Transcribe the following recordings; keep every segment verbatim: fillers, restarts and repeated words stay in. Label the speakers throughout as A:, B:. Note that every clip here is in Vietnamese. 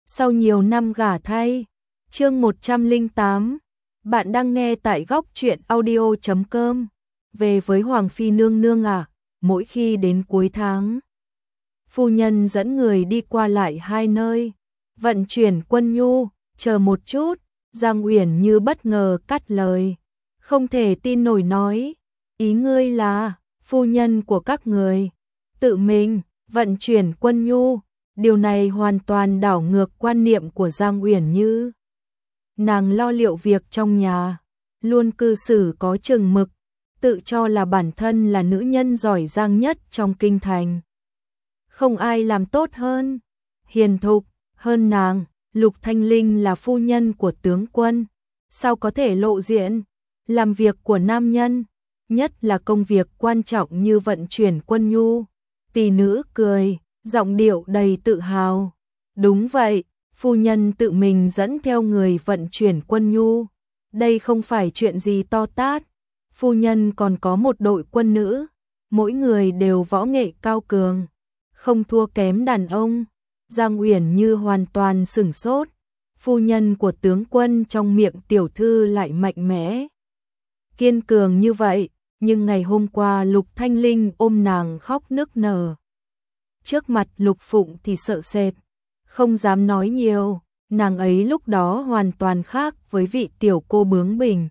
A: sau nhiều năm gả thay. Chương một trăm lẻ tám. Bạn đang nghe tại góc truyện audio chấm com. Về với Hoàng phi nương nương à, mỗi khi đến cuối tháng, phu nhân dẫn người đi qua lại hai nơi, vận chuyển quân nhu. Chờ một chút, Giang Uyển Như bất ngờ cắt lời, không thể tin nổi nói, ý ngươi là phu nhân của các người tự mình vận chuyển quân nhu? Điều này hoàn toàn đảo ngược quan niệm của Giang Uyển Như. Nàng lo liệu việc trong nhà, luôn cư xử có chừng mực, tự cho là bản thân là nữ nhân giỏi giang nhất trong kinh thành. Không ai làm tốt hơn, hiền thục hơn nàng. Lục Thanh Linh là phu nhân của tướng quân, sao có thể lộ diện làm việc của nam nhân, nhất là công việc quan trọng như vận chuyển quân nhu. Tỷ nữ cười, giọng điệu đầy tự hào. Đúng vậy, phu nhân tự mình dẫn theo người vận chuyển quân nhu. Đây không phải chuyện gì to tát. Phu nhân còn có một đội quân nữ, mỗi người đều võ nghệ cao cường, không thua kém đàn ông. Giang Uyển Như hoàn toàn sửng sốt. Phu nhân của tướng quân trong miệng tiểu thư lại mạnh mẽ, kiên cường như vậy, nhưng ngày hôm qua Lục Thanh Linh ôm nàng khóc nức nở. Trước mặt Lục Phụng thì sợ sệt, không dám nói nhiều. Nàng ấy lúc đó hoàn toàn khác với vị tiểu cô bướng bỉnh,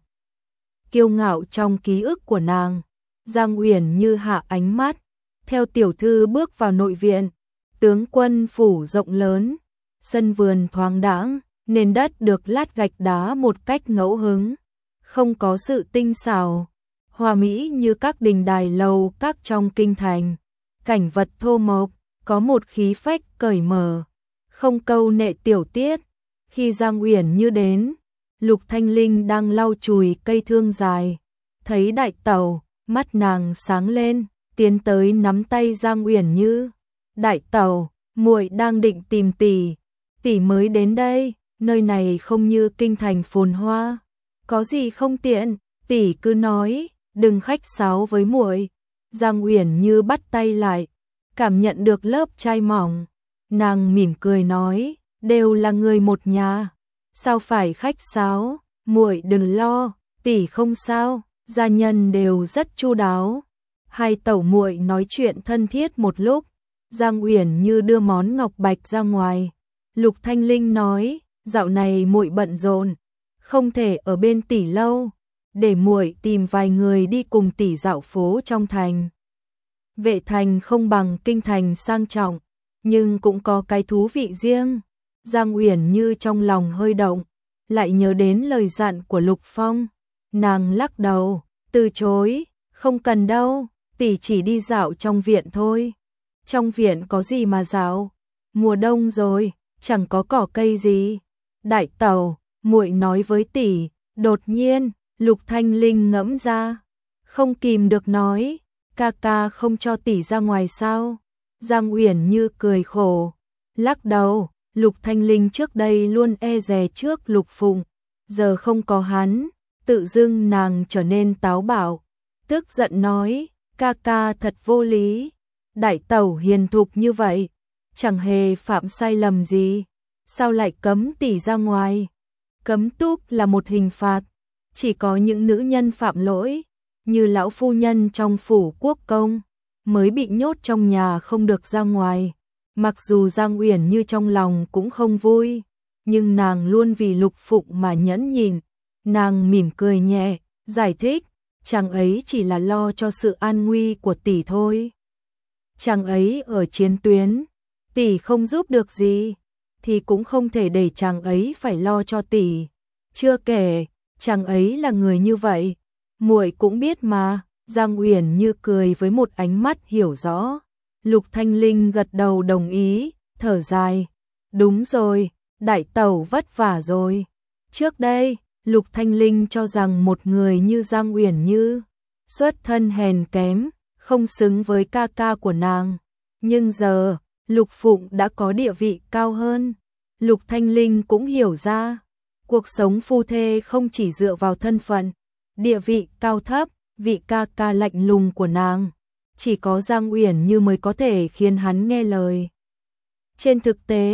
A: kiêu ngạo trong ký ức của nàng. Giang Uyển Như hạ ánh mắt, theo tiểu thư bước vào nội viện. Tướng quân phủ rộng lớn, sân vườn thoáng đãng, nền đất được lát gạch đá một cách ngẫu hứng, không có sự tinh xảo, hoa mỹ như các đình đài lầu các trong kinh thành. Cảnh vật thô mộc, có một khí phách cởi mở, không câu nệ tiểu tiết. Khi Giang Uyển Như đến, Lục Thanh Linh đang lau chùi cây thương dài, thấy đại tẩu, mắt nàng sáng lên, tiến tới nắm tay Giang Uyển Như. Đại tẩu, muội đang định tìm tỷ, tỷ mới đến đây, nơi này không như kinh thành phồn hoa, có gì không tiện, tỷ cứ nói, đừng khách sáo với muội. Giang Uyển Như bắt tay lại, cảm nhận được lớp chai mỏng, nàng mỉm cười nói, đều là người một nhà, sao phải khách sáo, muội đừng lo, tỷ không sao, gia nhân đều rất chu đáo. Hai tẩu muội nói chuyện thân thiết một lúc, Giang Uyển Như đưa món ngọc bạch ra ngoài. Lục Thanh Linh nói, dạo này muội bận rộn, không thể ở bên tỷ lâu, để muội tìm vài người đi cùng tỷ dạo phố trong thành. Vệ thành không bằng kinh thành sang trọng, nhưng cũng có cái thú vị riêng. Giang Uyển Như trong lòng hơi động, lại nhớ đến lời dặn của Lục Phong. Nàng lắc đầu, từ chối, không cần đâu, tỷ chỉ đi dạo trong viện thôi. Trong viện có gì mà dạo, mùa đông rồi, chẳng có cỏ cây gì. Đại tẩu, muội nói với tỷ. Đột nhiên, Lục Thanh Linh ngẫm ra, không kìm được nói, ca ca không cho tỷ ra ngoài sao? Giang Uyển Như cười khổ, lắc đầu. Lục Thanh Linh trước đây luôn e dè trước Lục Phụng, giờ không có hắn, tự dưng nàng trở nên táo bạo, tức giận nói, ca ca thật vô lý. Đại tẩu hiền thục như vậy, chẳng hề phạm sai lầm gì, sao lại cấm tỷ ra ngoài? Cấm túc là một hình phạt, chỉ có những nữ nhân phạm lỗi, như lão phu nhân trong phủ quốc công, mới bị nhốt trong nhà không được ra ngoài. Mặc dù Giang Uyển Như trong lòng cũng không vui, nhưng nàng luôn vì Lục Phụng mà nhẫn nhịn. Nàng mỉm cười nhẹ, giải thích, chàng ấy chỉ là lo cho sự an nguy của tỷ thôi. Chàng ấy ở chiến tuyến, tỷ không giúp được gì, thì cũng không thể để chàng ấy phải lo cho tỷ. Chưa kể, chàng ấy là người như vậy, muội cũng biết mà. Giang Uyển Như cười với một ánh mắt hiểu rõ. Lục Thanh Linh gật đầu đồng ý, thở dài. Đúng rồi, đại tẩu vất vả rồi. Trước đây, Lục Thanh Linh cho rằng một người như Giang Uyển Như, xuất thân hèn kém, không xứng với ca ca của nàng. Nhưng giờ, Lục Phụng đã có địa vị cao hơn. Lục Thanh Linh cũng hiểu ra, cuộc sống phu thê không chỉ dựa vào thân phận, địa vị cao thấp, vị ca ca lạnh lùng của nàng. Chỉ có Giang Uyển Như mới có thể khiến hắn nghe lời. Trên thực tế,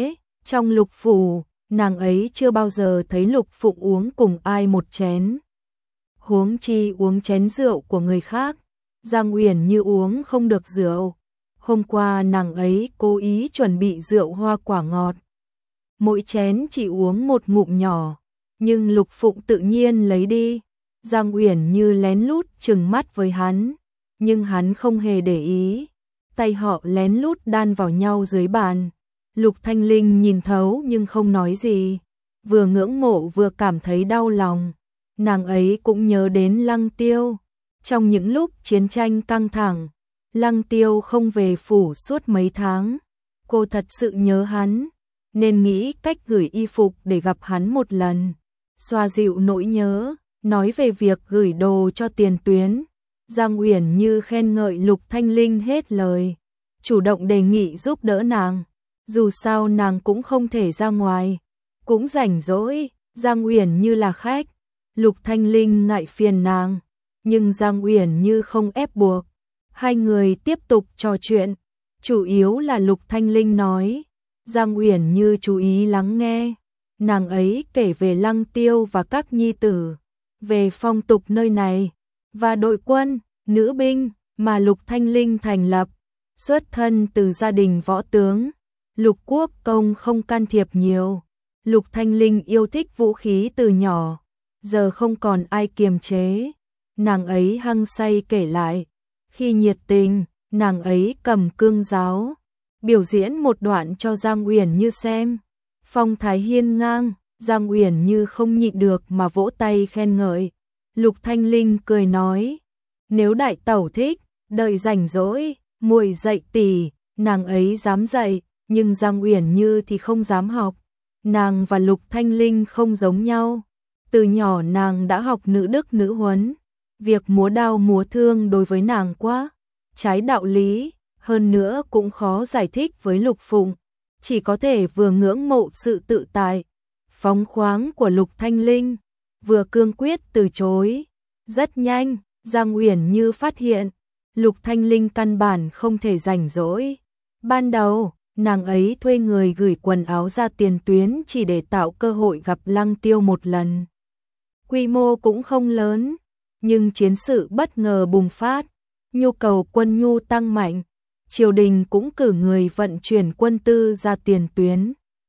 A: Trong Lục phủ, nàng ấy chưa bao giờ thấy Lục Phụng uống cùng ai một chén. Huống chi uống chén rượu của người khác, Giang Uyển Như uống không được rượu. Hôm qua nàng ấy cố ý chuẩn bị rượu hoa quả ngọt. Mỗi chén chỉ uống một ngụm nhỏ, nhưng Lục Phụng tự nhiên lấy đi. Giang Uyển Như lén lút trừng mắt với hắn, nhưng hắn không hề để ý. Tay họ lén lút đan vào nhau dưới bàn. Lục Thanh Linh nhìn thấu nhưng không nói gì, vừa ngưỡng mộ vừa cảm thấy đau lòng. Nàng ấy cũng nhớ đến Lăng Tiêu. Trong những lúc chiến tranh căng thẳng, Lăng Tiêu không về phủ suốt mấy tháng. Cô thật sự nhớ hắn, nên nghĩ cách gửi y phục để gặp hắn một lần, xoa dịu nỗi nhớ. Nói về việc gửi đồ cho Tiền Tuyến, Giang Uyển Như khen ngợi Lục Thanh Linh hết lời, chủ động đề nghị giúp đỡ nàng. Dù sao nàng cũng không thể ra ngoài, cũng rảnh rỗi. Giang Uyển Như là khách, Lục Thanh Linh ngại phiền nàng, nhưng Giang Uyển Như không ép buộc. Hai người tiếp tục trò chuyện, chủ yếu là Lục Thanh Linh nói, Giang Uyển Như chú ý lắng nghe. Nàng ấy kể về Lăng Tiêu và các nhi tử, về phong tục nơi này, và đội quân, nữ binh mà Lục Thanh Linh thành lập. Xuất thân từ gia đình võ tướng, Lục Quốc Công không can thiệp nhiều. Lục Thanh Linh yêu thích vũ khí từ nhỏ, giờ không còn ai kiềm chế. Nàng ấy hăng say kể lại, khi nhiệt tình, nàng ấy cầm cương giáo, biểu diễn một đoạn cho Giang Uyển Như xem. Phong thái hiên ngang, Giang Uyển Như không nhịn được mà vỗ tay khen ngợi. Lục Thanh Linh cười nói, nếu đại tẩu thích, đợi rảnh rỗi, muội dạy tỷ. Nàng ấy dám dạy, nhưng Giang Uyển Như thì không dám học. Nàng và Lục Thanh Linh không giống nhau. Từ nhỏ nàng đã học nữ đức nữ huấn. Việc múa đao múa thương đối với nàng quá trái đạo lý, hơn nữa cũng khó giải thích với Lục Phụng. Chỉ có thể vừa ngưỡng mộ sự tự tại, phóng khoáng của Lục Thanh Linh, vừa cương quyết từ chối. Rất nhanh, Giang Uyển Như phát hiện, Lục Thanh Linh căn bản không thể rảnh rỗi. Ban đầu, nàng ấy thuê người gửi quần áo ra Tiền Tuyến chỉ để tạo cơ hội gặp Lăng Tiêu một lần. Quy mô cũng không lớn, nhưng chiến sự bất ngờ bùng phát, nhu cầu quân nhu tăng mạnh. Triều đình cũng cử người vận chuyển quân tư ra Tiền Tuyến.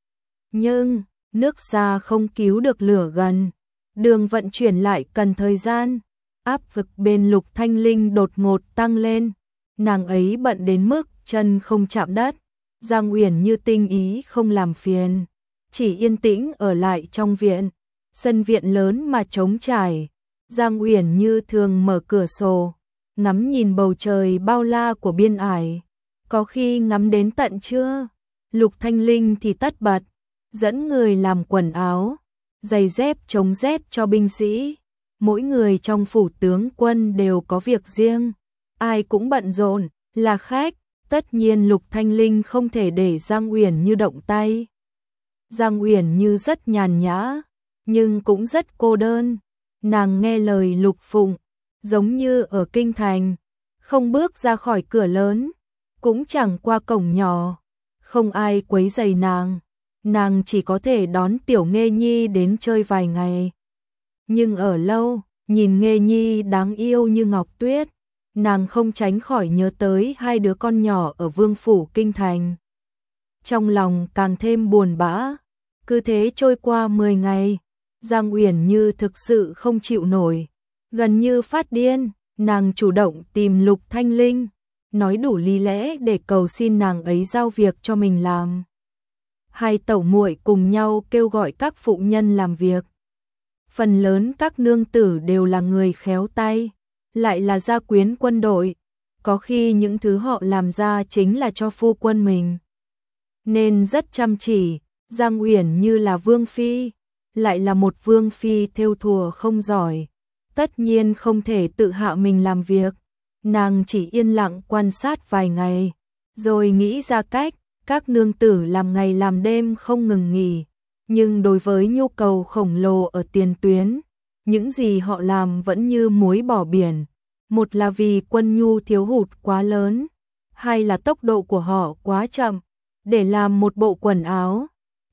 A: Nhưng, nước xa không cứu được lửa gần, đường vận chuyển lại cần thời gian. Áp lực bên Lục Thanh Linh đột ngột tăng lên, nàng ấy bận đến mức chân không chạm đất. Giang Uyển Như tinh ý không làm phiền, chỉ yên tĩnh ở lại trong viện. Sân viện lớn mà trống trải, Giang Uyển Như thường mở cửa sổ, ngắm nhìn bầu trời bao la của biên ải. Có khi ngắm đến tận trưa. Lục Thanh Linh thì tất bật, dẫn người làm quần áo, giày dép chống rét cho binh sĩ. Mỗi người trong phủ tướng quân đều có việc riêng, ai cũng bận rộn, là khách. Tất nhiên Lục Thanh Linh không thể để Giang Uyển Như động tay. Giang Uyển Như rất nhàn nhã, nhưng cũng rất cô đơn. Nàng nghe lời Lục Phụng, giống như ở kinh thành, không bước ra khỏi cửa lớn, cũng chẳng qua cổng nhỏ, không ai quấy rầy nàng. Nàng chỉ có thể đón Tiểu Nghê Nhi đến chơi vài ngày. Nhưng ở lâu, nhìn Nghê Nhi đáng yêu như ngọc tuyết, nàng không tránh khỏi nhớ tới hai đứa con nhỏ ở vương phủ kinh thành. Trong lòng càng thêm buồn bã. Cứ thế trôi qua mười ngày, Giang Uyển Như thực sự không chịu nổi, gần như phát điên. Nàng chủ động tìm Lục Thanh Linh, nói đủ lý lẽ để cầu xin nàng ấy giao việc cho mình làm. Hai tẩu muội cùng nhau kêu gọi các phụ nhân làm việc. Phần lớn các nương tử đều là người khéo tay, lại là gia quyến quân đội, có khi những thứ họ làm ra chính là cho phu quân mình, nên rất chăm chỉ. Giang Uyển Như là vương phi, lại là một vương phi thêu thùa không giỏi, tất nhiên không thể tự hạ mình làm việc. Nàng chỉ yên lặng quan sát vài ngày, rồi nghĩ ra cách. Các nương tử làm ngày làm đêm không ngừng nghỉ, nhưng đối với nhu cầu khổng lồ ở Tiền Tuyến, những gì họ làm vẫn như muối bỏ biển. Một là vì quân nhu thiếu hụt quá lớn, hai là tốc độ của họ quá chậm. Để làm một bộ quần áo,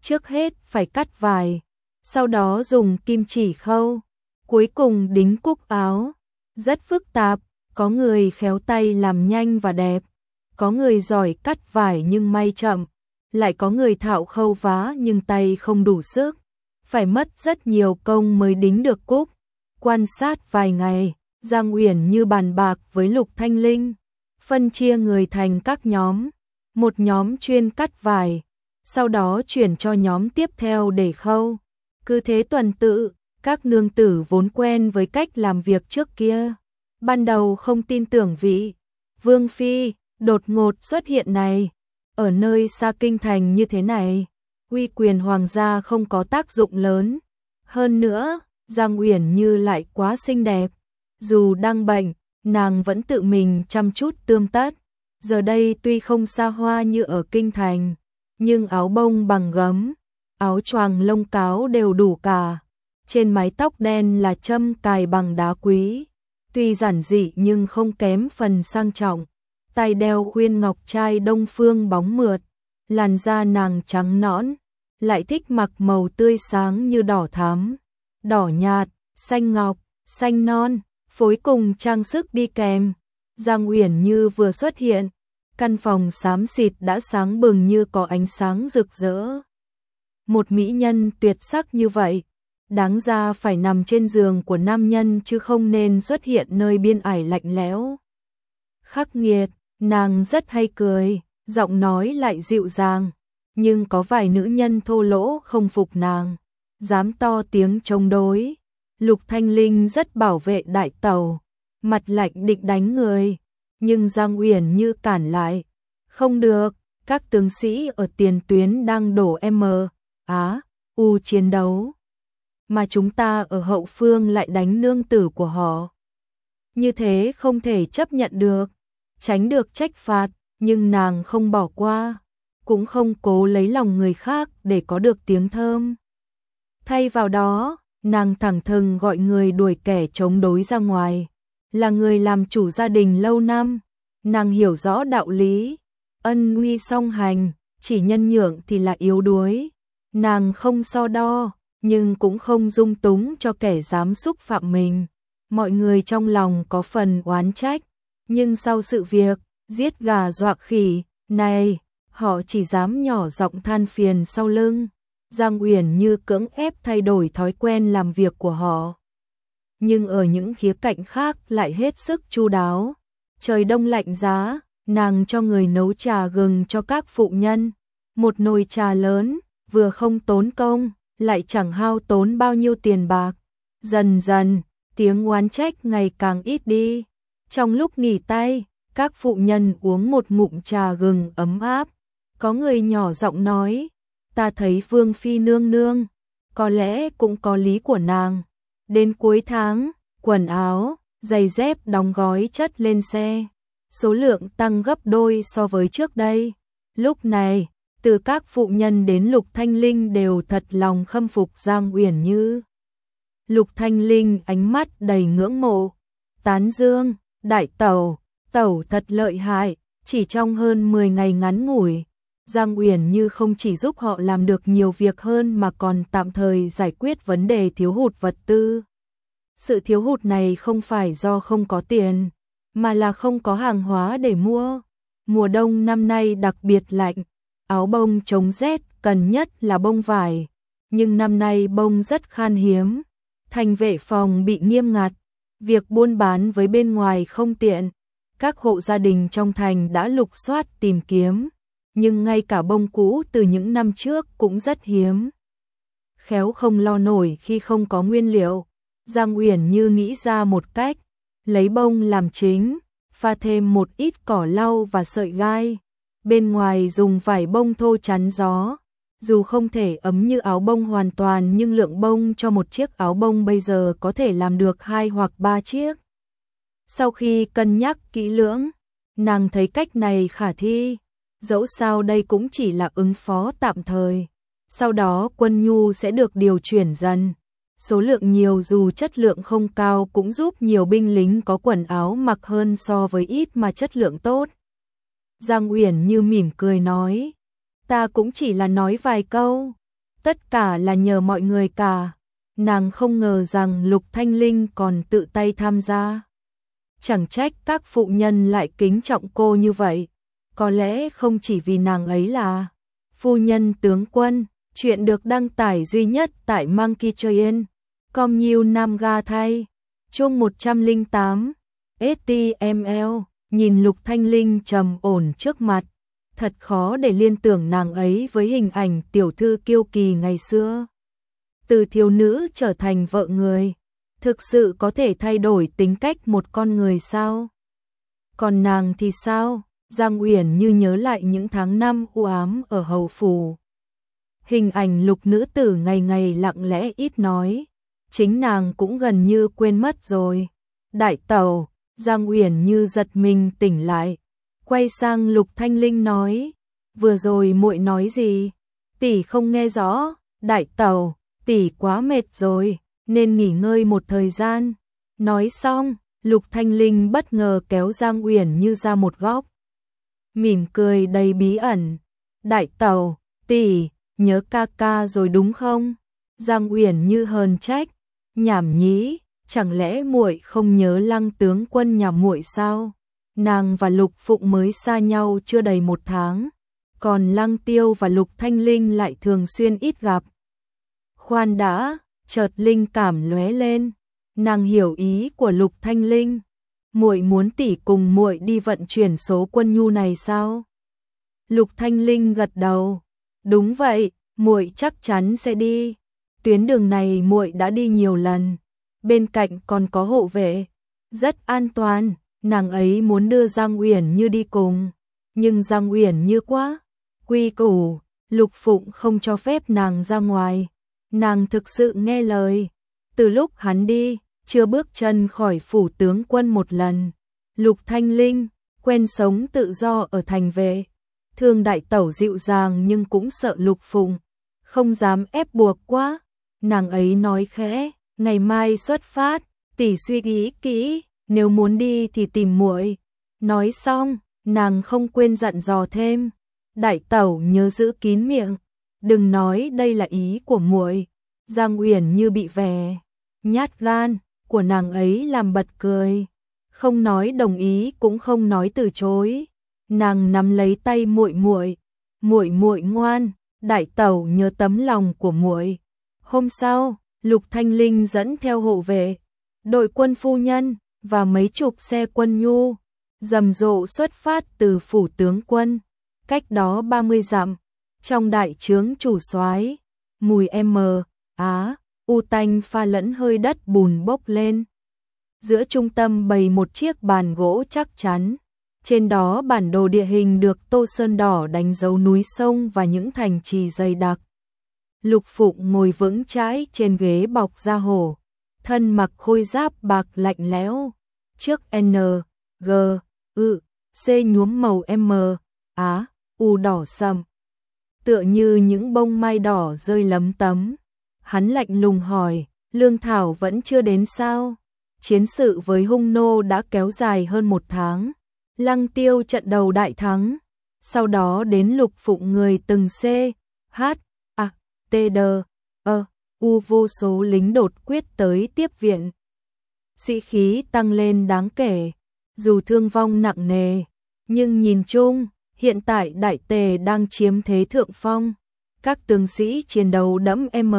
A: trước hết phải cắt vải, sau đó dùng kim chỉ khâu, cuối cùng đính cúc áo. Rất phức tạp, có người khéo tay làm nhanh và đẹp, có người giỏi cắt vải nhưng may chậm, lại có người thạo khâu vá nhưng tay không đủ sức, phải mất rất nhiều công mới đính được cúc. Quan sát vài ngày, Giang Uyển Như bàn bạc với Lục Thanh Linh, phân chia người thành các nhóm, một nhóm chuyên cắt vải, sau đó chuyển cho nhóm tiếp theo để khâu. Cứ thế tuần tự, các nương tử vốn quen với cách làm việc trước kia, ban đầu không tin tưởng vị Vương Phi đột ngột xuất hiện này, ở nơi xa kinh thành như thế này, uy quyền hoàng gia không có tác dụng lớn. Hơn nữa, Giang Uyển Như lại quá xinh đẹp, dù đang bệnh, nàng vẫn tự mình chăm chút tươm tất. Giờ đây tuy không xa hoa như ở kinh thành, nhưng áo bông bằng gấm, áo choàng lông cáo đều đủ cả. Trên mái tóc đen là châm cài bằng đá quý, tuy giản dị nhưng không kém phần sang trọng. Tay đeo khuyên ngọc trai đông phương bóng mượt, làn da nàng trắng nõn, lại thích mặc màu tươi sáng như đỏ thắm, đỏ nhạt, xanh ngọc, xanh non, phối cùng trang sức đi kèm. Giang Uyển Như vừa xuất hiện, căn phòng xám xịt đã sáng bừng như có ánh sáng rực rỡ. Một mỹ nhân tuyệt sắc như vậy, đáng ra phải nằm trên giường của nam nhân chứ không nên xuất hiện nơi biên ải lạnh lẽo. Khắc nghiệt, nàng rất hay cười, giọng nói lại dịu dàng, nhưng có vài nữ nhân thô lỗ không phục nàng, dám to tiếng chống đối. Lục Thanh Linh rất bảo vệ đại tẩu, mặt lạnh định đánh người, nhưng Giang Uyển Như cản lại. Không được, các tướng sĩ ở tiền tuyến đang đổ M, Á, U chiến đấu, mà chúng ta ở hậu phương lại đánh nương tử của họ. Như thế không thể chấp nhận được, tránh được trách phạt, nhưng nàng không bỏ qua, cũng không cố lấy lòng người khác để có được tiếng thơm. Thay vào đó, nàng thẳng thừng gọi người đuổi kẻ chống đối ra ngoài. Là người làm chủ gia đình lâu năm, nàng hiểu rõ đạo lý, ân uy song hành, chỉ nhân nhượng thì là yếu đuối. Nàng không so đo, nhưng cũng không dung túng cho kẻ dám xúc phạm mình. Mọi người trong lòng có phần oán trách, nhưng sau sự việc giết gà dọa khỉ này, họ chỉ dám nhỏ giọng than phiền sau lưng. Giang Uyển Như cưỡng ép thay đổi thói quen làm việc của họ, nhưng ở những khía cạnh khác lại hết sức chu đáo. Trời đông lạnh giá, nàng cho người nấu trà gừng cho các phụ nhân, một nồi trà lớn, vừa không tốn công, lại chẳng hao tốn bao nhiêu tiền bạc. Dần dần, tiếng oán trách ngày càng ít đi. Trong lúc nghỉ tay, các phụ nhân uống một ngụm trà gừng ấm áp. Có người nhỏ giọng nói, ta thấy Vương Phi nương nương, có lẽ cũng có lý của nàng. Đến cuối tháng, quần áo, giày dép đóng gói chất lên xe, số lượng tăng gấp đôi so với trước đây. Lúc này, từ các phụ nhân đến Lục Thanh Linh đều thật lòng khâm phục Giang Uyển Như. Lục Thanh Linh ánh mắt đầy ngưỡng mộ, tán dương, đại tẩu, tẩu thật lợi hại, chỉ trong hơn mười ngày ngắn ngủi, Giang Uyển Như không chỉ giúp họ làm được nhiều việc hơn mà còn tạm thời giải quyết vấn đề thiếu hụt vật tư. Sự thiếu hụt này không phải do không có tiền, mà là không có hàng hóa để mua. Mùa đông năm nay đặc biệt lạnh, áo bông chống rét cần nhất là bông vải, nhưng năm nay bông rất khan hiếm. Thành vệ phòng bị nghiêm ngặt, việc buôn bán với bên ngoài không tiện. Các hộ gia đình trong thành đã lục soát tìm kiếm, nhưng ngay cả bông cũ từ những năm trước cũng rất hiếm. Khéo không lo nổi khi không có nguyên liệu, Giang Uyển Như nghĩ ra một cách, lấy bông làm chính, pha thêm một ít cỏ lau và sợi gai, bên ngoài dùng vải bông thô chắn gió. Dù không thể ấm như áo bông hoàn toàn nhưng lượng bông cho một chiếc áo bông bây giờ có thể làm được hai hoặc ba chiếc. Sau khi cân nhắc kỹ lưỡng, nàng thấy cách này khả thi, dẫu sao đây cũng chỉ là ứng phó tạm thời. Sau đó quân nhu sẽ được điều chuyển dần. Số lượng nhiều dù chất lượng không cao cũng giúp nhiều binh lính có quần áo mặc hơn so với ít mà chất lượng tốt. Giang Uyển Như mỉm cười nói, ta cũng chỉ là nói vài câu, Tất cả là nhờ mọi người cả. Nàng không ngờ rằng Lục Thanh Linh còn tự tay tham gia. Chẳng trách các phụ nhân lại kính trọng cô như vậy. Có lẽ không chỉ vì nàng ấy là phu nhân tướng quân. Chuyện được đăng tải duy nhất tại Monkey Train. Com Nhiêu Nam Ga thay. Chương một trăm lẻ tám. ét tê em lờ. Nhìn Lục Thanh Linh trầm ổn trước mặt. Thật khó để liên tưởng nàng ấy với hình ảnh tiểu thư kiêu kỳ ngày xưa. Từ thiếu nữ trở thành vợ người. Thực sự có thể thay đổi tính cách một con người sao? Còn nàng thì sao? Giang Uyển như nhớ lại những tháng năm u ám ở hầu phủ. Hình ảnh Lục nữ tử ngày ngày lặng lẽ ít nói. Chính nàng cũng gần như quên mất rồi. Đại tẩu, Giang Uyển như giật mình tỉnh lại. Quay sang Lục Thanh Linh nói. Vừa rồi muội nói gì? Tỷ không nghe rõ. Đại tẩu, tỷ quá mệt rồi, nên nghỉ ngơi một thời gian. Nói xong, Lục Thanh Linh bất ngờ kéo Giang Uyển như ra một góc. Mỉm cười đầy bí ẩn. Đại tẩu, tỷ, nhớ ca ca rồi đúng không? Giang Uyển như hờn trách. Nhảm nhí, chẳng lẽ muội không nhớ Lăng tướng quân nhà muội sao? Nàng và Lục Phụng mới xa nhau chưa đầy một tháng. Còn Lăng Tiêu và Lục Thanh Linh lại thường xuyên ít gặp. Khoan đã, chợt linh cảm lóe lên. Nàng hiểu ý của Lục Thanh Linh. Muội muốn tỷ cùng muội đi vận chuyển số quân nhu này sao? Lục Thanh Linh gật đầu. Đúng vậy, muội chắc chắn sẽ đi. Tuyến đường này muội đã đi nhiều lần. Bên cạnh còn có hộ vệ, rất an toàn. Nàng ấy muốn đưa Giang Uyển như đi cùng, nhưng Giang Uyển như quá quy củ, Lục Phụng không cho phép nàng ra ngoài. Nàng thực sự nghe lời. Từ lúc hắn đi, chưa bước chân khỏi phủ tướng quân một lần. Lục Thanh Linh quen sống tự do ở thành vệ. Thương đại tẩu dịu dàng nhưng cũng sợ Lục Phụng, không dám ép buộc quá. Nàng ấy nói khẽ, ngày mai xuất phát, tỷ suy nghĩ kỹ, nếu muốn đi thì tìm muội. Nói xong, nàng không quên dặn dò thêm, đại tẩu nhớ giữ kín miệng, đừng nói đây là ý của muội. Giang Uyển như bị vẻ nhát gan của nàng ấy làm bật cười, không nói đồng ý cũng không nói từ chối. Nàng nắm lấy tay muội muội, muội muội ngoan, đại tẩu nhớ tấm lòng của muội. Hôm sau, Lục Thanh Linh dẫn theo hộ vệ, đội quân phu nhân và mấy chục xe quân nhu rầm rộ xuất phát từ phủ tướng quân. Cách đó ba mươi dặm, trong đại trướng chủ soái, mùi m á u tanh pha lẫn hơi đất bùn bốc lên. Giữa trung tâm bày một chiếc bàn gỗ chắc chắn, trên đó bản đồ địa hình được tô sơn đỏ đánh dấu núi sông và những thành trì dày đặc. Lục Phụng ngồi vững chãi trên ghế bọc da hổ, thân mặc khôi giáp bạc lạnh lẽo, trước N, G, U, C nhuốm màu M, Á, U đỏ sậm, tựa như những bông mai đỏ rơi lấm tấm. Hắn lạnh lùng hỏi, Lương Thảo vẫn chưa đến sao? Chiến sự với Hung Nô đã kéo dài hơn một tháng. Lăng Tiêu trận đầu đại thắng, sau đó đến Lục Phụng người từng C, H, A, T, D, E, U vô số lính đột quyết tới tiếp viện. Sĩ khí tăng lên đáng kể, dù thương vong nặng nề, nhưng nhìn chung, hiện tại Đại Tề đang chiếm thế thượng phong. Các tướng sĩ chiến đấu đẫm M,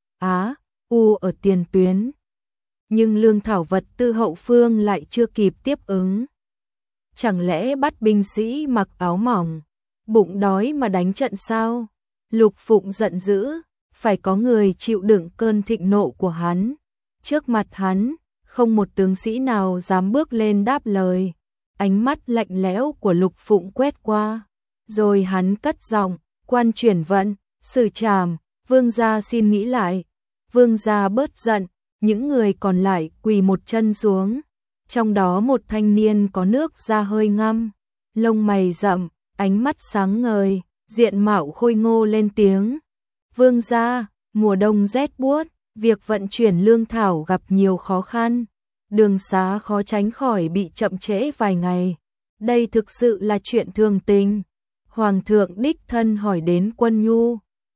A: Á, U ở tiền tuyến. Nhưng lương thảo vật tư hậu phương lại chưa kịp tiếp ứng. Chẳng lẽ bắt binh sĩ mặc áo mỏng, bụng đói mà đánh trận sao? Lục Phụng giận dữ, phải có người chịu đựng cơn thịnh nộ của hắn. Trước mặt hắn, không một tướng sĩ nào dám bước lên đáp lời. Ánh mắt lạnh lẽo của Lục Phụng quét qua, rồi hắn cất giọng, quan chuyển vận, xử trảm, vương gia xin nghĩ lại. Vương gia bớt giận, những người còn lại quỳ một chân xuống. Trong đó một thanh niên có nước da hơi ngăm, lông mày rậm, ánh mắt sáng ngời, diện mạo khôi ngô lên tiếng. Vương gia, mùa đông rét buốt, việc vận chuyển lương thảo gặp nhiều khó khăn. Đường xá khó tránh khỏi bị chậm trễ vài ngày. Đây thực sự là chuyện thường tình. Hoàng thượng đích thân hỏi đến quân nhu,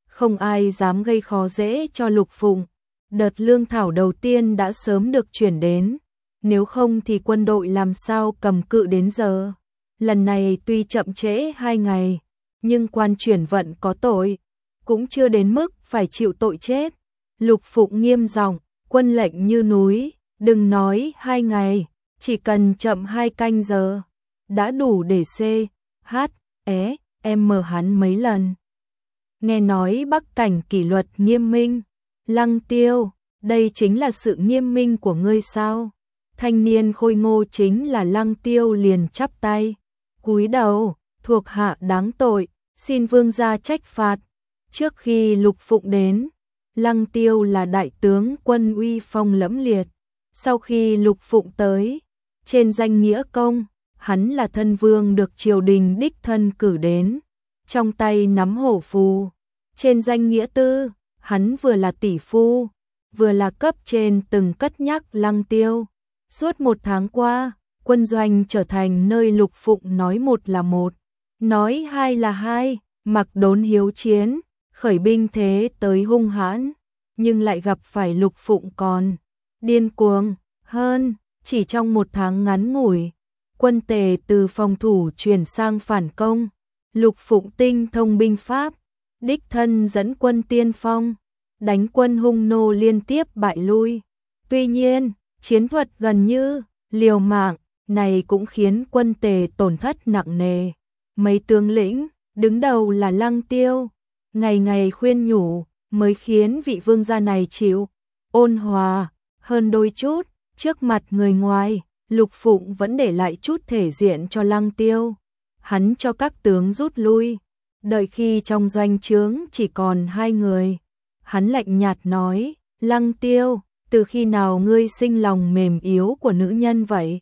A: không ai dám gây khó dễ cho Lục Phụng. Đợt lương thảo đầu tiên đã sớm được chuyển đến, nếu không thì quân đội làm sao cầm cự đến giờ. Lần này tuy chậm trễ hai ngày, nhưng quan chuyển vận có tội, cũng chưa đến mức phải chịu tội chết. Lục Phụng nghiêm giọng, quân lệnh như núi, đừng nói hai ngày, chỉ cần chậm hai canh giờ, đã đủ để C, H, E, M hắn mấy lần. Nghe nói Bắc Cảnh kỷ luật nghiêm minh, Lăng Tiêu, đây chính là sự nghiêm minh của ngươi sao? Thanh niên khôi ngô chính là Lăng Tiêu liền chắp tay, cúi đầu, thuộc hạ đáng tội, xin vương gia trách phạt. Trước khi Lục Phụng đến, Lăng Tiêu là đại tướng quân uy phong lẫm liệt. Sau khi Lục Phụng tới, trên danh nghĩa công, hắn là thân vương được triều đình đích thân cử đến, trong tay nắm hổ phù. Trên danh nghĩa tư, hắn vừa là tỷ phu, vừa là cấp trên từng cất nhắc Lăng Tiêu. Suốt một tháng qua, quân doanh trở thành nơi Lục Phụng nói một là một, nói hai là hai, mặc đốn hiếu chiến, khởi binh thế tới hung hãn, nhưng lại gặp phải Lục Phụng còn điên cuồng hơn. Chỉ trong một tháng ngắn ngủi, quân Tề từ phòng thủ chuyển sang phản công. Lục Phụng tinh thông binh pháp, đích thân dẫn quân tiên phong, đánh quân hung nô liên tiếp bại lui. Tuy nhiên, chiến thuật gần như liều mạng này cũng khiến quân Tề tổn thất nặng nề. Mấy tướng lĩnh, đứng đầu là Lăng Tiêu, ngày ngày khuyên nhủ, mới khiến vị vương gia này chịu ôn hòa hơn đôi chút. Trước mặt người ngoài, Lục Phụng vẫn để lại chút thể diện cho Lăng Tiêu. Hắn cho các tướng rút lui, đợi khi trong doanh trướng chỉ còn hai người. Hắn lạnh nhạt nói, Lăng Tiêu, từ khi nào ngươi sinh lòng mềm yếu của nữ nhân vậy?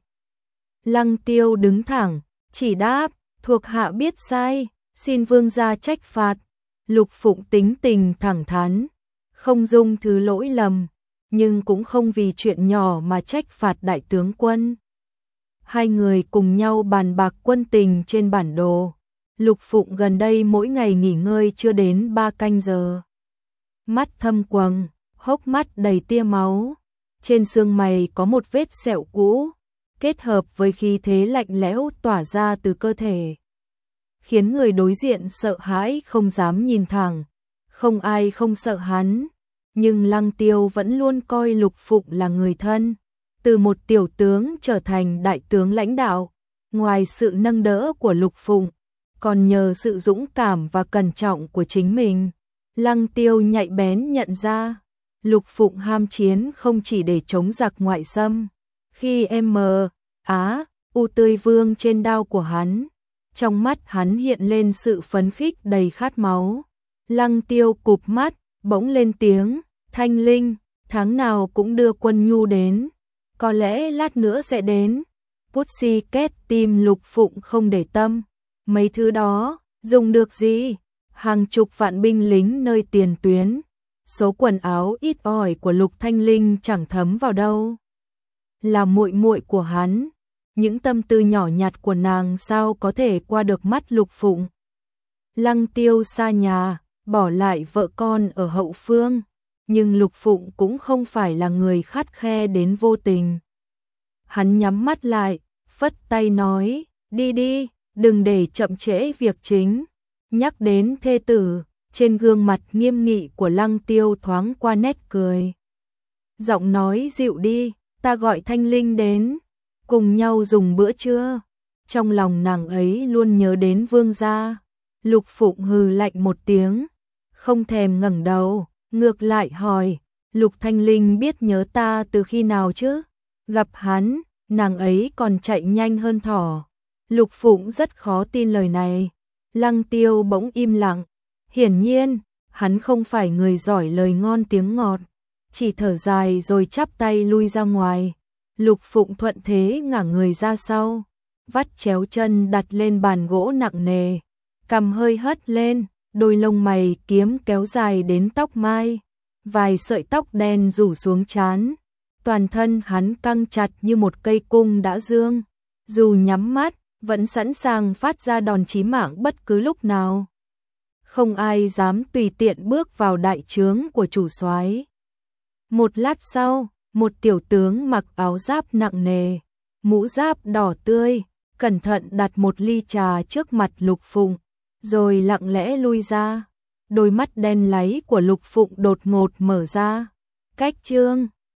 A: Lăng Tiêu đứng thẳng, chỉ đáp, thuộc hạ biết sai, xin vương gia trách phạt. Lục Phụng tính tình thẳng thắn, không dung thứ lỗi lầm, nhưng cũng không vì chuyện nhỏ mà trách phạt đại tướng quân. Hai người cùng nhau bàn bạc quân tình trên bản đồ. Lục Phụng gần đây mỗi ngày nghỉ ngơi chưa đến ba canh giờ. Mắt thâm quầng, hốc mắt đầy tia máu. Trên xương mày có một vết sẹo cũ, kết hợp với khí thế lạnh lẽo tỏa ra từ cơ thể, khiến người đối diện sợ hãi không dám nhìn thẳng. Không ai không sợ hắn, nhưng Lăng Tiêu vẫn luôn coi Lục Phụng là người thân. Từ một tiểu tướng trở thành đại tướng lãnh đạo, ngoài sự nâng đỡ của Lục Phụng, còn nhờ sự dũng cảm và cẩn trọng của chính mình. Lăng Tiêu nhạy bén nhận ra, Lục Phụng ham chiến không chỉ để chống giặc ngoại xâm. Khi em Á, U tươi vương trên đao của hắn, trong mắt hắn hiện lên sự phấn khích đầy khát máu. Lăng Tiêu cụp mắt, bỗng lên tiếng, Thanh Linh, tháng nào cũng đưa quân nhu đến, có lẽ lát nữa sẽ đến. Pussycat tim Lục Phụng không để tâm, mấy thứ đó, dùng được gì? Hàng chục vạn binh lính nơi tiền tuyến, số quần áo ít ỏi của Lục Thanh Linh chẳng thấm vào đâu. Là muội muội của hắn, những tâm tư nhỏ nhặt của nàng sao có thể qua được mắt Lục Phụng. Lăng Tiêu xa nhà, bỏ lại vợ con ở hậu phương, nhưng Lục Phụng cũng không phải là người khắt khe đến vô tình. Hắn nhắm mắt lại, phất tay nói, đi đi, đừng để chậm trễ việc chính. Nhắc đến thê tử, trên gương mặt nghiêm nghị của Lăng Tiêu thoáng qua nét cười. Giọng nói dịu đi, ta gọi Thanh Linh đến, cùng nhau dùng bữa trưa. Trong lòng nàng ấy luôn nhớ đến vương gia. Lục Phụng hừ lạnh một tiếng, không thèm ngẩng đầu, ngược lại hỏi, Lục Thanh Linh biết nhớ ta từ khi nào chứ? Gặp hắn, nàng ấy còn chạy nhanh hơn thỏ. Lục Phụng rất khó tin lời này. Lăng Tiêu bỗng im lặng, hiển nhiên, hắn không phải người giỏi lời ngon tiếng ngọt, chỉ thở dài rồi chắp tay lui ra ngoài. Lục Phụng thuận thế ngả người ra sau, vắt chéo chân đặt lên bàn gỗ nặng nề, cằm hơi hất lên, đôi lông mày kiếm kéo dài đến tóc mai, vài sợi tóc đen rủ xuống trán. Toàn thân hắn căng chặt như một cây cung đã dương, dù nhắm mắt, vẫn sẵn sàng phát ra đòn chí mạng bất cứ lúc nào. không ai dám tùy tiện bước vào đại trướng của chủ soái. Một lát sau, một tiểu tướng mặc áo giáp nặng nề, mũ giáp đỏ tươi, cẩn thận đặt một ly trà trước mặt Lục Phụng, rồi lặng lẽ lui ra. Đôi mắt đen láy của Lục Phụng đột ngột mở ra. Cách chương